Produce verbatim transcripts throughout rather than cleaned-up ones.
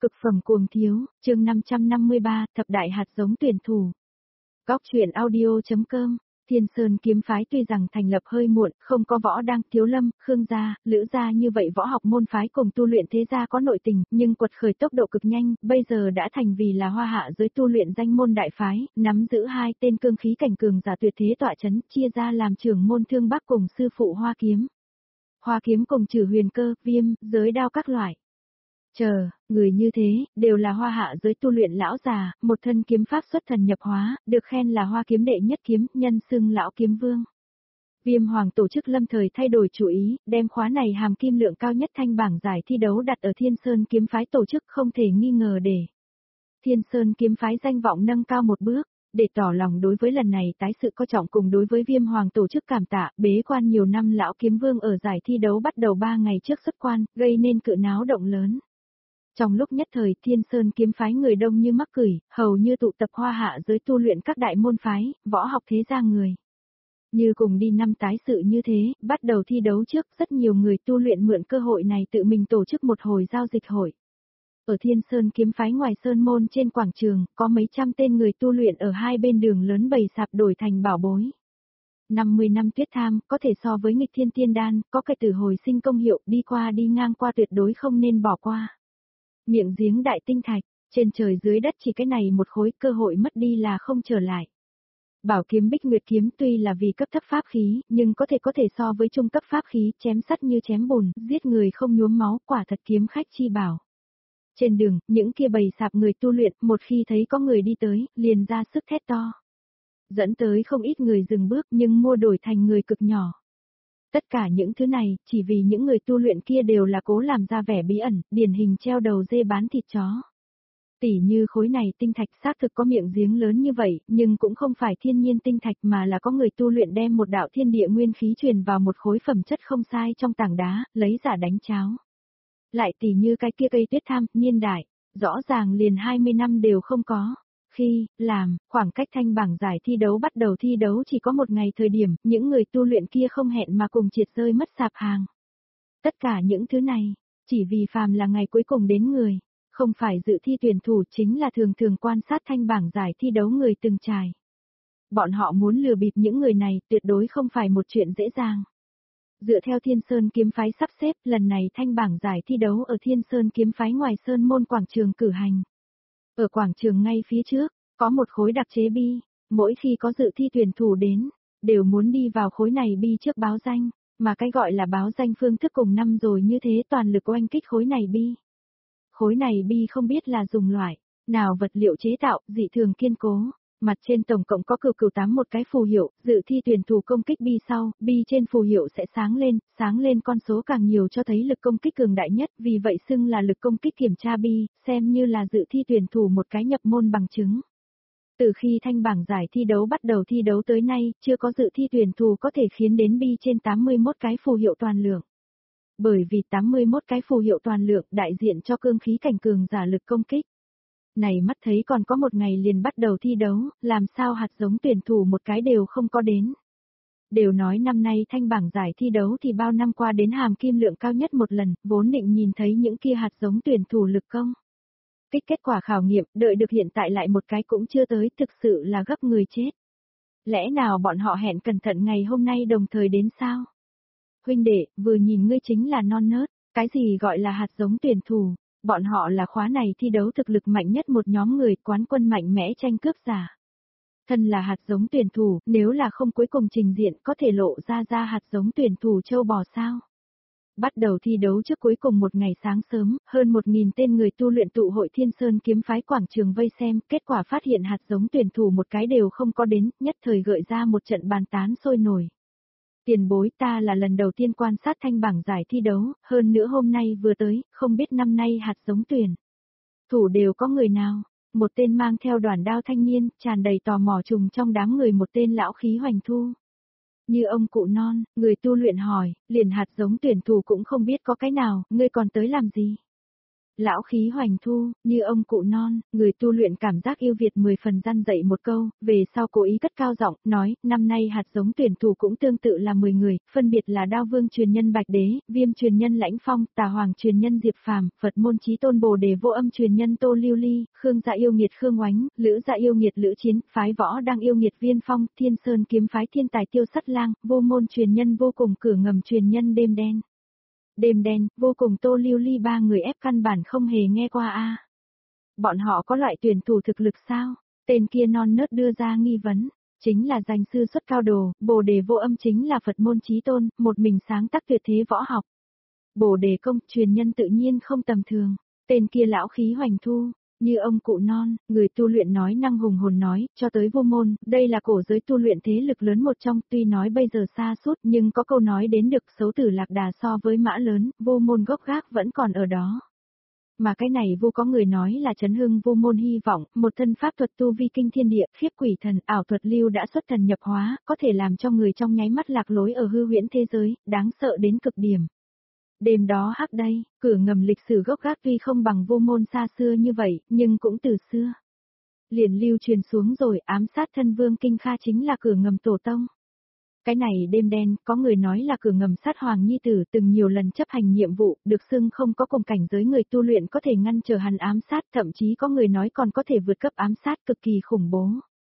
Cực phẩm cuồng thiếu, chương năm trăm năm mươi ba, thập đại hạt giống tuyển thủ. Góc truyện audio.com. Thiên Sơn kiếm phái tuy rằng thành lập hơi muộn, không có võ đăng, thiếu lâm, khương gia, lữ gia như vậy võ học môn phái cùng tu luyện thế gia có nội tình, nhưng quật khởi tốc độ cực nhanh, bây giờ đã thành vì là hoa hạ giới tu luyện danh môn đại phái, nắm giữ hai tên cương khí cảnh cường giả tuyệt thế tọa chấn, chia ra làm trưởng môn Thương Bắc cùng sư phụ Hoa Kiếm. Hoa Kiếm cùng trừ huyền cơ, viêm, giới đao các loại. Chờ, người như thế, đều là hoa hạ giới tu luyện lão già, một thân kiếm pháp xuất thần nhập hóa, được khen là hoa kiếm đệ nhất kiếm, nhân xưng lão kiếm vương. Viêm Hoàng tổ chức lâm thời thay đổi chủ ý, đem khóa này hàm kim lượng cao nhất thanh bảng giải thi đấu đặt ở Thiên Sơn kiếm phái tổ chức không thể nghi ngờ để Thiên Sơn kiếm phái danh vọng nâng cao một bước. Để tỏ lòng đối với lần này tái sự coi trọng cùng đối với Viêm Hoàng tổ chức cảm tạ, bế quan nhiều năm lão kiếm vương ở giải thi đấu bắt đầu ba ngày trước xuất quan, gây nên cự náo động lớn. Trong lúc nhất thời Thiên Sơn kiếm phái người đông như mắc cửi, hầu như tụ tập hoa hạ giới tu luyện các đại môn phái, võ học thế gia người. Như cùng đi năm tái sự như thế, bắt đầu thi đấu trước rất nhiều người tu luyện mượn cơ hội này tự mình tổ chức một hồi giao dịch hội. Ở Thiên Sơn kiếm phái ngoài Sơn Môn trên quảng trường, có mấy trăm tên người tu luyện ở hai bên đường lớn bày sạp đổi thành bảo bối. năm mươi năm tuyết tham, có thể so với nghịch thiên tiên đan, có cái từ hồi sinh công hiệu, đi qua đi ngang qua tuyệt đối không nên bỏ qua. Miệng giếng đại tinh thạch, trên trời dưới đất chỉ cái này một khối, cơ hội mất đi là không trở lại. Bảo kiếm Bích Nguyệt kiếm tuy là vì cấp thấp pháp khí, nhưng có thể có thể so với trung cấp pháp khí, chém sắt như chém bùn, giết người không nhuốm máu, quả thật kiếm khách chi bảo. Trên đường, những kia bầy sạp người tu luyện, một khi thấy có người đi tới, liền ra sức thét to. Dẫn tới không ít người dừng bước nhưng mua đổi thành người cực nhỏ. Tất cả những thứ này, chỉ vì những người tu luyện kia đều là cố làm ra vẻ bí ẩn, điển hình treo đầu dê bán thịt chó. Tỉ như khối này tinh thạch xác thực có miệng giếng lớn như vậy, nhưng cũng không phải thiên nhiên tinh thạch mà là có người tu luyện đem một đạo thiên địa nguyên khí truyền vào một khối phẩm chất không sai trong tảng đá, lấy giả đánh cháo. Lại tỉ như cái kia cây tuyết tham, niên đại, rõ ràng liền hai mươi năm đều không có. Khi, làm, khoảng cách thanh bảng giải thi đấu bắt đầu thi đấu chỉ có một ngày thời điểm, những người tu luyện kia không hẹn mà cùng triệt rơi mất sạp hàng. Tất cả những thứ này, chỉ vì phàm là ngày cuối cùng đến người, không phải dự thi tuyển thủ chính là thường thường quan sát thanh bảng giải thi đấu người từng trải. Bọn họ muốn lừa bịp những người này tuyệt đối không phải một chuyện dễ dàng. Dựa theo Thiên Sơn kiếm phái sắp xếp, lần này thanh bảng giải thi đấu ở Thiên Sơn kiếm phái ngoài Sơn Môn quảng trường cử hành. Ở quảng trường ngay phía trước, có một khối đặc chế bi, mỗi khi có dự thi tuyển thủ đến, đều muốn đi vào khối này bi trước báo danh, mà cái gọi là báo danh phương thức cùng năm rồi như thế toàn lực oanh kích khối này bi. Khối này bi không biết là dùng loại nào vật liệu chế tạo, dị thường kiên cố. Mặt trên tổng cộng có cửu cửu tám một cái phù hiệu, dự thi tuyển thủ công kích bi sau, bi trên phù hiệu sẽ sáng lên, sáng lên con số càng nhiều cho thấy lực công kích cường đại nhất, vì vậy xưng là lực công kích kiểm tra bi, xem như là dự thi tuyển thủ một cái nhập môn bằng chứng. Từ khi thanh bảng giải thi đấu bắt đầu thi đấu tới nay, chưa có dự thi tuyển thủ có thể khiến đến bi trên tám mươi mốt cái phù hiệu toàn lượng. Bởi vì tám mươi mốt cái phù hiệu toàn lượng đại diện cho cương khí cảnh cường giả lực công kích. Này mắt thấy còn có một ngày liền bắt đầu thi đấu, làm sao hạt giống tuyển thủ một cái đều không có đến. Đều nói năm nay thanh bảng giải thi đấu thì bao năm qua đến hàm kim lượng cao nhất một lần, vốn định nhìn thấy những kia hạt giống tuyển thủ lực công. Kích kết quả khảo nghiệm, đợi được hiện tại lại một cái cũng chưa tới, thực sự là gấp người chết. Lẽ nào bọn họ hẹn cẩn thận ngày hôm nay đồng thời đến sao? Huynh đệ, vừa nhìn ngươi chính là non nớt, cái gì gọi là hạt giống tuyển thủ? Bọn họ là khóa này thi đấu thực lực mạnh nhất một nhóm người, quán quân mạnh mẽ tranh cướp giả. Thân là hạt giống tuyển thủ, nếu là không cuối cùng trình diện có thể lộ ra ra hạt giống tuyển thủ châu bò sao. Bắt đầu thi đấu trước cuối cùng một ngày sáng sớm, hơn một nghìn tên người tu luyện tụ hội Thiên Sơn kiếm phái quảng trường vây xem, kết quả phát hiện hạt giống tuyển thủ một cái đều không có đến, nhất thời gợi ra một trận bàn tán sôi nổi. Tiền bối, ta là lần đầu tiên quan sát thanh bảng giải thi đấu, hơn nữa hôm nay vừa tới, không biết năm nay hạt giống tuyển thủ đều có người nào. Một tên mang theo đoàn đao thanh niên, tràn đầy tò mò trùng trong đám người một tên lão khí hoành thu. Như ông cụ non, người tu luyện hỏi, liền hạt giống tuyển thủ cũng không biết có cái nào, ngươi còn tới làm gì? Lão khí hoành thu, như ông cụ non, người tu luyện cảm giác yêu Việt mười phần răn dậy một câu, về sau cố ý cất cao giọng, nói, năm nay hạt giống tuyển thủ cũng tương tự là mười người, phân biệt là Đao Vương truyền nhân Bạch Đế, Viêm truyền nhân Lãnh Phong, Tà Hoàng truyền nhân Diệp Phàm, Phật môn chí tôn Bồ Đề Vô Âm truyền nhân Tô Lưu Ly, Khương Dạ yêu nghiệt Khương Oánh, Lữ Dạ yêu nghiệt Lữ Chiến, phái võ đang yêu nghiệt Viên Phong, Thiên Sơn kiếm phái thiên tài Tiêu Sắt Lang, Vô môn truyền nhân Vô cùng cửa ngầm truyền nhân Đêm Đen. Đêm Đen, Vô cùng Tô Lưu Ly ba người ép căn bản không hề nghe qua a. Bọn họ có loại tuyển thủ thực lực sao? Tên kia non nớt đưa ra nghi vấn, chính là danh sư xuất cao đồ, Bồ Đề Vô Âm chính là Phật môn chí tôn, một mình sáng tác tuyệt thế võ học. Bồ Đề công, truyền nhân tự nhiên không tầm thường, tên kia lão khí hoành thu, như ông cụ non, người tu luyện nói năng hùng hồn nói, cho tới vô môn, đây là cổ giới tu luyện thế lực lớn một trong, tuy nói bây giờ xa suốt nhưng có câu nói đến được xấu tử lạc đà so với mã lớn, vô môn gốc gác vẫn còn ở đó. Mà cái này vô có người nói là chấn hưng vô môn hy vọng, một thân pháp thuật tu vi kinh thiên địa, khiếp quỷ thần, ảo thuật lưu đã xuất thần nhập hóa, có thể làm cho người trong nháy mắt lạc lối ở hư huyễn thế giới, đáng sợ đến cực điểm. Đêm đó hắc đây, cửa ngầm lịch sử gốc gác tuy không bằng vô môn xa xưa như vậy, nhưng cũng từ xưa. Liền lưu truyền xuống rồi, ám sát thân vương Kinh Kha chính là cửa ngầm tổ tông. Cái này Đêm Đen, có người nói là cửa ngầm sát Hoàng Nhi Tử từng nhiều lần chấp hành nhiệm vụ, được xưng không có cùng cảnh giới người tu luyện có thể ngăn trở hắn ám sát, thậm chí có người nói còn có thể vượt cấp ám sát cực kỳ khủng bố.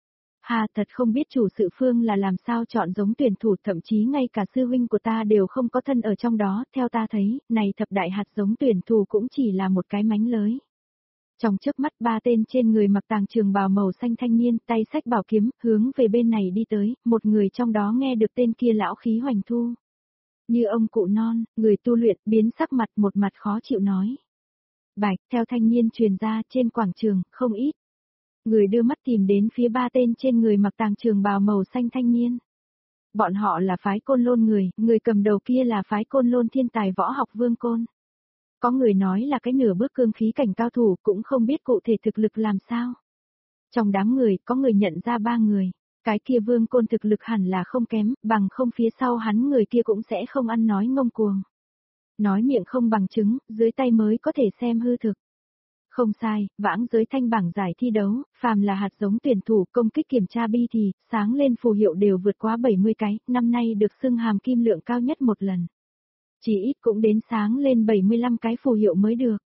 Hà thật không biết chủ sự phương là làm sao chọn giống tuyển thủ, thậm chí ngay cả sư huynh của ta đều không có thân ở trong đó, theo ta thấy, này thập đại hạt giống tuyển thủ cũng chỉ là một cái mánh lới. Trong chớp mắt ba tên trên người mặc tàng trường bào màu xanh thanh niên, tay xách bảo kiếm, hướng về bên này đi tới, một người trong đó nghe được tên kia lão khí hoành thu. Như ông cụ non, người tu luyện, biến sắc mặt một mặt khó chịu nói. Bạch, theo thanh niên truyền ra trên quảng trường, không ít. Người đưa mắt tìm đến phía ba tên trên người mặc tàng trường bào màu xanh thanh niên. Bọn họ là phái Côn Lôn người, người cầm đầu kia là phái Côn Lôn thiên tài võ học Vương Côn. Có người nói là cái nửa bước cương khí cảnh cao thủ, cũng không biết cụ thể thực lực làm sao. Trong đám người, có người nhận ra ba người. Cái kia Vương Côn thực lực hẳn là không kém, bằng không phía sau hắn người kia cũng sẽ không ăn nói ngông cuồng. Nói miệng không bằng chứng, dưới tay mới có thể xem hư thực. Không sai, vãng giới thanh bảng giải thi đấu, phàm là hạt giống tuyển thủ công kích kiểm tra bi thì, sáng lên phù hiệu đều vượt quá bảy mươi cái, năm nay được xưng hàm kim lượng cao nhất một lần. Chỉ ít cũng đến sáng lên bảy mươi lăm cái phù hiệu mới được.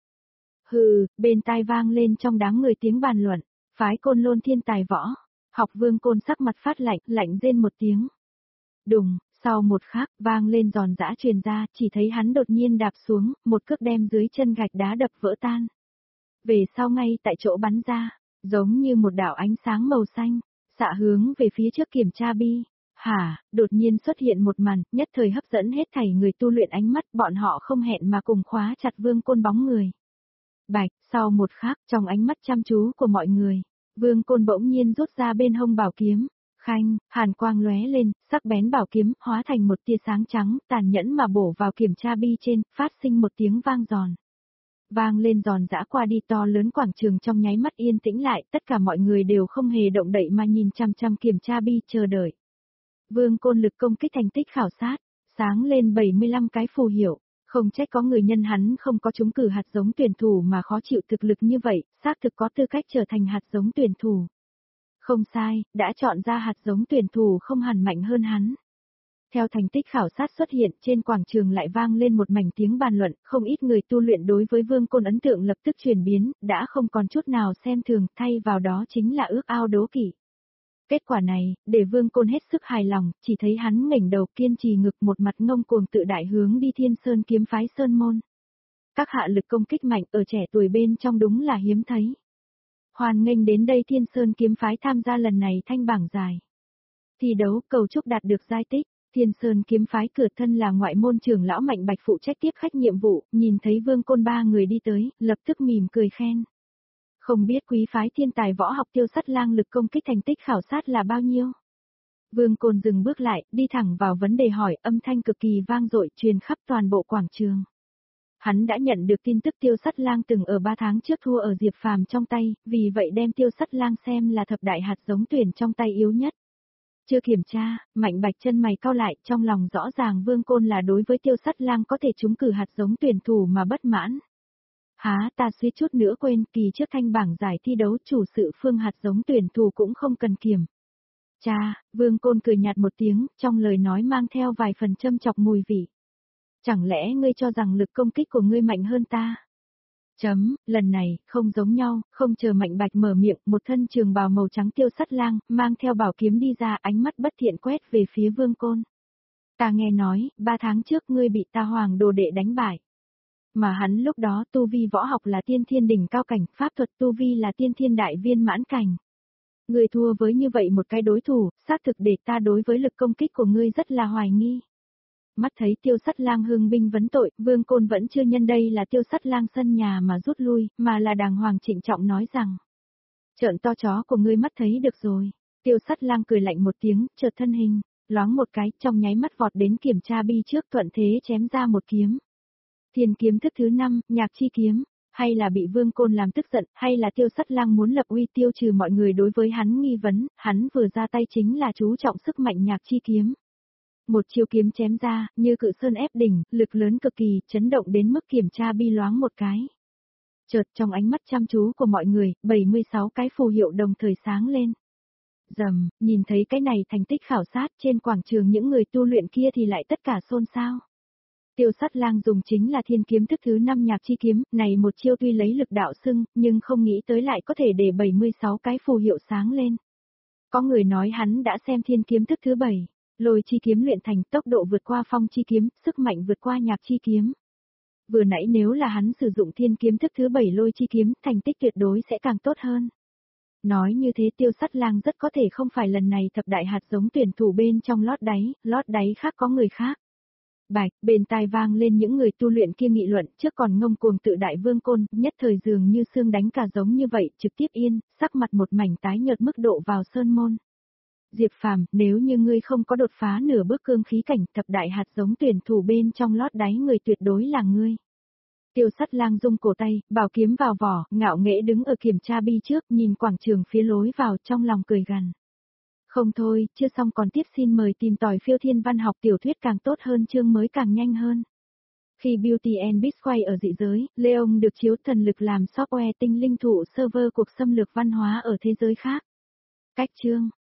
Hừ, bên tai vang lên trong đám người tiếng bàn luận, phái Côn Lôn thiên tài võ, học Vương Côn sắc mặt phát lạnh, lạnh rên một tiếng. Đùng, sau một khắc, vang lên giòn giã truyền ra, chỉ thấy hắn đột nhiên đạp xuống, một cước đem dưới chân gạch đá đập vỡ tan. Về sau ngay tại chỗ bắn ra, giống như một đạo ánh sáng màu xanh, xạ hướng về phía trước kiểm tra bi. Hả, đột nhiên xuất hiện một màn, nhất thời hấp dẫn hết thảy người tu luyện ánh mắt, bọn họ không hẹn mà cùng khóa chặt Vương Côn bóng người. Bạch, sau một khắc, trong ánh mắt chăm chú của mọi người, Vương Côn bỗng nhiên rút ra bên hông bảo kiếm, khanh, hàn quang lóe lên, sắc bén bảo kiếm hóa thành một tia sáng trắng, tàn nhẫn mà bổ vào kiểm tra bi trên, phát sinh một tiếng vang giòn. Vang lên giòn giã qua đi, to lớn quảng trường trong nháy mắt yên tĩnh lại, tất cả mọi người đều không hề động đậy mà nhìn chăm chăm kiểm tra bi chờ đợi. Vương Côn lực công kích thành tích khảo sát, sáng lên bảy mươi lăm cái phù hiệu, không trách có người nhân hắn không có trúng cử hạt giống tuyển thủ mà khó chịu thực lực như vậy, xác thực có tư cách trở thành hạt giống tuyển thủ. Không sai, đã chọn ra hạt giống tuyển thủ không hẳn mạnh hơn hắn. Theo thành tích khảo sát xuất hiện, trên quảng trường lại vang lên một mảnh tiếng bàn luận, không ít người tu luyện đối với Vương Côn ấn tượng lập tức chuyển biến, đã không còn chút nào xem thường, thay vào đó chính là ước ao đố kỵ. Kết quả này, để Vương Côn hết sức hài lòng, chỉ thấy hắn ngẩng đầu kiên trì ngực một mặt ngông cuồng tự đại hướng đi Thiên Sơn kiếm phái Sơn Môn. Các hạ lực công kích mạnh ở trẻ tuổi bên trong đúng là hiếm thấy. Hoan nghênh đến đây Thiên Sơn kiếm phái tham gia lần này thanh bảng giải. Thi đấu cầu chúc đạt được giai tích. Thiên Sơn kiếm phái cửa thân là ngoại môn trưởng lão Mạnh Bạch phụ trách tiếp khách nhiệm vụ, nhìn thấy Vương Côn ba người đi tới, lập tức mỉm cười khen. Không biết quý phái thiên tài võ học Tiêu Sắt Lang lực công kích thành tích khảo sát là bao nhiêu? Vương Côn dừng bước lại, đi thẳng vào vấn đề hỏi, âm thanh cực kỳ vang dội truyền khắp toàn bộ quảng trường. Hắn đã nhận được tin tức Tiêu Sắt Lang từng ở ba tháng trước thua ở Diệp Phàm trong tay, vì vậy đem Tiêu Sắt Lang xem là thập đại hạt giống tuyển trong tay yếu nhất. Chưa kiểm tra, Mạnh Bạch chân mày cau lại, trong lòng rõ ràng Vương Côn là đối với Tiêu Sắt Lang có thể trúng cử hạt giống tuyển thủ mà bất mãn. Há, ta suýt chút nữa quên, kỳ trước thanh bảng giải thi đấu chủ sự phương hạt giống tuyển thủ cũng không cần kiểm. Cha, Vương Côn cười nhạt một tiếng, trong lời nói mang theo vài phần châm chọc mùi vị. Chẳng lẽ ngươi cho rằng lực công kích của ngươi mạnh hơn ta? Chấm, lần này, không giống nhau, không chờ Mạnh Bạch mở miệng, một thân trường bào màu trắng Tiêu Sắt Lang, mang theo bảo kiếm đi ra, ánh mắt bất thiện quét về phía Vương Côn. Ta nghe nói, ba tháng trước ngươi bị ta Hoàng Đồ Đệ đánh bại. Mà hắn lúc đó tu vi võ học là tiên thiên đỉnh cao cảnh, pháp thuật tu vi là tiên thiên đại viên mãn cảnh. Ngươi thua với như vậy một cái đối thủ, xác thực để ta đối với lực công kích của ngươi rất là hoài nghi. Mắt thấy Tiêu Sắt Lang hưng binh vấn tội, Vương Côn vẫn chưa nhân đây là Tiêu Sắt Lang sân nhà mà rút lui, mà là đàng hoàng trịnh trọng nói rằng. Trợn to chó của ngươi mắt thấy được rồi. Tiêu Sắt Lang cười lạnh một tiếng, chợt thân hình, loáng một cái, trong nháy mắt vọt đến kiểm tra bi trước thuận thế chém ra một kiếm. Thiên kiếm thức thứ năm, nhạc chi kiếm. Hay là bị Vương Côn làm tức giận, hay là Tiêu Sắt Lang muốn lập uy tiêu trừ mọi người đối với hắn nghi vấn, hắn vừa ra tay chính là chú trọng sức mạnh nhạc chi kiếm. Một chiêu kiếm chém ra, như cự sơn ép đỉnh, lực lớn cực kỳ, chấn động đến mức kiểm tra bi loáng một cái. Chợt trong ánh mắt chăm chú của mọi người, bảy mươi sáu cái phù hiệu đồng thời sáng lên. Rầm, nhìn thấy cái này thành tích khảo sát trên quảng trường những người tu luyện kia thì lại tất cả xôn xao. Tiêu Sắt Lang dùng chính là thiên kiếm thức thứ năm nhạc chi kiếm, này một chiêu tuy lấy lực đạo xưng, nhưng không nghĩ tới lại có thể để bảy mươi sáu cái phù hiệu sáng lên. Có người nói hắn đã xem thiên kiếm thức thứ bảy, lôi chi kiếm luyện thành tốc độ vượt qua phong chi kiếm, sức mạnh vượt qua nhạc chi kiếm. Vừa nãy nếu là hắn sử dụng thiên kiếm thức thứ bảy lôi chi kiếm, thành tích tuyệt đối sẽ càng tốt hơn. Nói như thế Tiêu Sắt Lang rất có thể không phải lần này thập đại hạt giống tuyển thủ bên trong lót đáy, lót đáy khác có người khác. Bạch, bên tai vang lên những người tu luyện kia nghị luận, trước còn ngông cuồng tự đại Vương Côn, nhất thời dường như xương đánh cả giống như vậy, trực tiếp yên, sắc mặt một mảnh tái nhợt mức độ vào sơn môn. Diệp Phàm, nếu như ngươi không có đột phá nửa bước cương khí cảnh, thập đại hạt giống tuyển thủ bên trong lót đáy người tuyệt đối là ngươi. Tiêu Sắt Lang rung cổ tay, bảo kiếm vào vỏ, ngạo nghễ đứng ở kiểm tra bi trước, nhìn quảng trường phía lối vào trong lòng cười gằn. Không thôi, chưa xong còn tiếp xin mời tìm tòi phiêu thiên văn học tiểu thuyết càng tốt hơn chương mới càng nhanh hơn. Khi Beauty and Beast quay ở dị giới, Leon được chiếu thần lực làm software tinh linh thụ server cuộc xâm lược văn hóa ở thế giới khác. Cách chương